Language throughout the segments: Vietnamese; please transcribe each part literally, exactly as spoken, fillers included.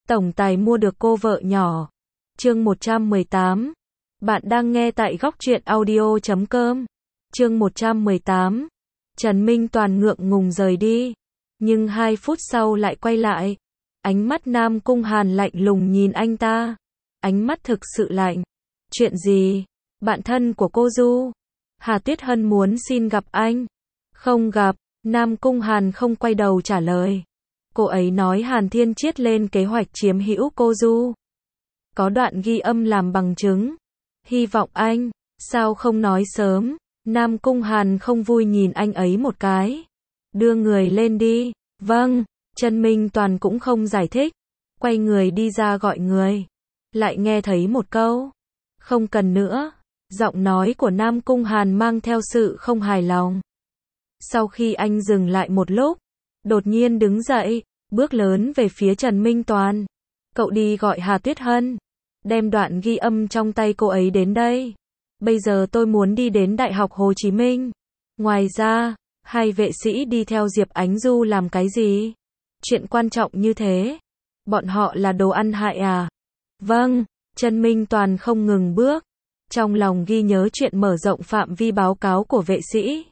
tổng tài mua được cô vợ nhỏ. Chương một trăm mười tám. Bạn đang nghe tại góc truyện audio chấm com. Chương một trăm mười tám. Trần Minh Toàn ngượng ngùng rời đi, nhưng hai phút sau lại quay lại. Ánh mắt Nam Cung Hàn lạnh lùng nhìn anh ta. Ánh mắt thực sự lạnh. Chuyện gì? Bạn thân của cô Du, Hà Tuyết Hân muốn xin gặp anh. Không gặp. Nam Cung Hàn không quay đầu trả lời. Cô ấy nói Hàn Thiên Chiết lên kế hoạch chiếm hữu cô Du. Có đoạn ghi âm làm bằng chứng. Hy vọng anh, sao không nói sớm? Nam Cung Hàn không vui nhìn anh ấy một cái. Đưa người lên đi. Vâng. Trần Minh Toàn cũng không giải thích. Quay người đi ra gọi người. Lại nghe thấy một câu. Không cần nữa. Giọng nói của Nam Cung Hàn mang theo sự không hài lòng. Sau khi anh dừng lại một lúc, đột nhiên đứng dậy, bước lớn về phía Trần Minh Toàn. Cậu đi gọi Hà Tuyết Hân, đem đoạn ghi âm trong tay cô ấy đến đây. Bây giờ tôi muốn đi đến Đại học Hồ Chí Minh. Ngoài ra, hai vệ sĩ đi theo Diệp Ánh Du làm cái gì? Chuyện quan trọng như thế. Bọn họ là đồ ăn hại à? Vâng. Trần Minh Toàn không ngừng bước. Trong lòng ghi nhớ chuyện mở rộng phạm vi báo cáo của vệ sĩ.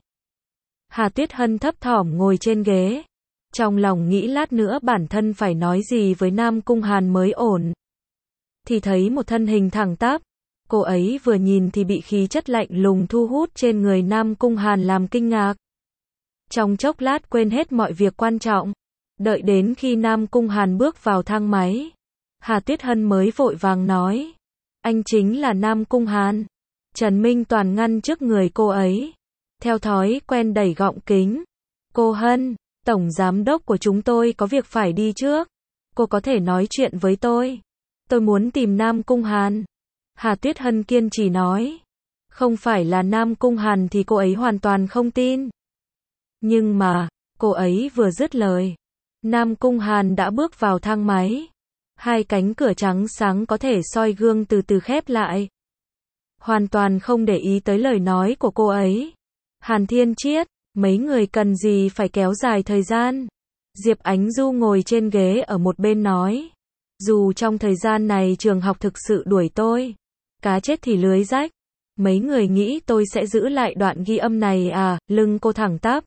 Hà Tuyết Hân thấp thỏm ngồi trên ghế. Trong lòng nghĩ lát nữa bản thân phải nói gì với Nam Cung Hàn mới ổn. Thì thấy một thân hình thẳng tắp. Cô ấy vừa nhìn thì bị khí chất lạnh lùng thu hút trên người Nam Cung Hàn làm kinh ngạc. Trong chốc lát quên hết mọi việc quan trọng. Đợi đến khi Nam Cung Hàn bước vào thang máy, Hà Tuyết Hân mới vội vàng nói. Anh chính là Nam Cung Hàn. Trần Minh Toàn ngăn trước người cô ấy. Theo thói quen đẩy gọng kính. Cô Hân, tổng giám đốc của chúng tôi có việc phải đi trước. Cô có thể nói chuyện với tôi. Tôi muốn tìm Nam Cung Hàn. Hà Tuyết Hân kiên trì nói. Không phải là Nam Cung Hàn thì cô ấy hoàn toàn không tin. Nhưng mà, cô ấy vừa dứt lời. Nam Cung Hàn đã bước vào thang máy. Hai cánh cửa trắng sáng có thể soi gương từ từ khép lại. Hoàn toàn không để ý tới lời nói của cô ấy. Hàn Thiên Chiết, mấy người cần gì phải kéo dài thời gian? Diệp Ánh Du ngồi trên ghế ở một bên nói. Dù trong thời gian này trường học thực sự đuổi tôi. Cá chết thì lưới rách. Mấy người nghĩ tôi sẽ giữ lại đoạn ghi âm này à? Lưng cô thẳng tắp.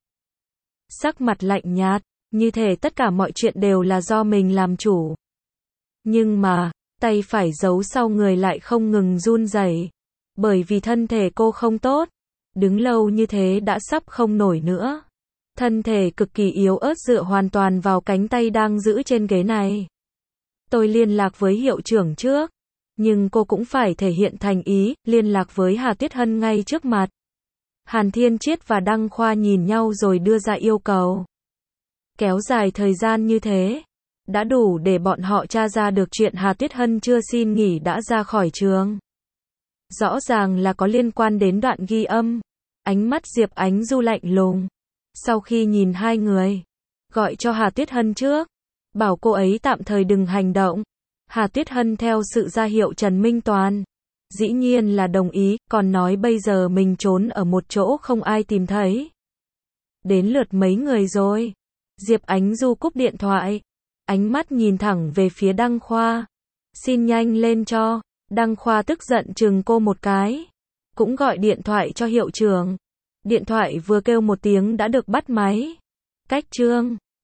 Sắc mặt lạnh nhạt, như thể tất cả mọi chuyện đều là do mình làm chủ. Nhưng mà, tay phải giấu sau người lại không ngừng run rẩy. Bởi vì thân thể cô không tốt. Đứng lâu như thế đã sắp không nổi nữa. Thân thể cực kỳ yếu ớt dựa hoàn toàn vào cánh tay đang giữ trên ghế này. Tôi liên lạc với hiệu trưởng trước. Nhưng cô cũng phải thể hiện thành ý, liên lạc với Hà Tuyết Hân ngay trước mặt. Hàn Thiên Chiết và Đăng Khoa nhìn nhau rồi đưa ra yêu cầu. Kéo dài thời gian như thế. Đã đủ để bọn họ tra ra được chuyện Hà Tuyết Hân chưa xin nghỉ đã ra khỏi trường. Rõ ràng là có liên quan đến đoạn ghi âm. Ánh mắt Diệp Ánh Du lạnh lùng. Sau khi nhìn hai người, gọi cho Hà Tuyết Hân trước. Bảo cô ấy tạm thời đừng hành động. Hà Tuyết Hân theo sự ra hiệu Trần Minh Toàn. Dĩ nhiên là đồng ý, còn nói bây giờ mình trốn ở một chỗ không ai tìm thấy. Đến lượt mấy người rồi. Diệp Ánh Du cúp điện thoại. Ánh mắt nhìn thẳng về phía Đăng Khoa. Xin nhanh lên cho. Đăng Khoa tức giận chừng cô một cái. Cũng gọi điện thoại cho hiệu trưởng. Điện thoại vừa kêu một tiếng đã được bắt máy. Cách chương.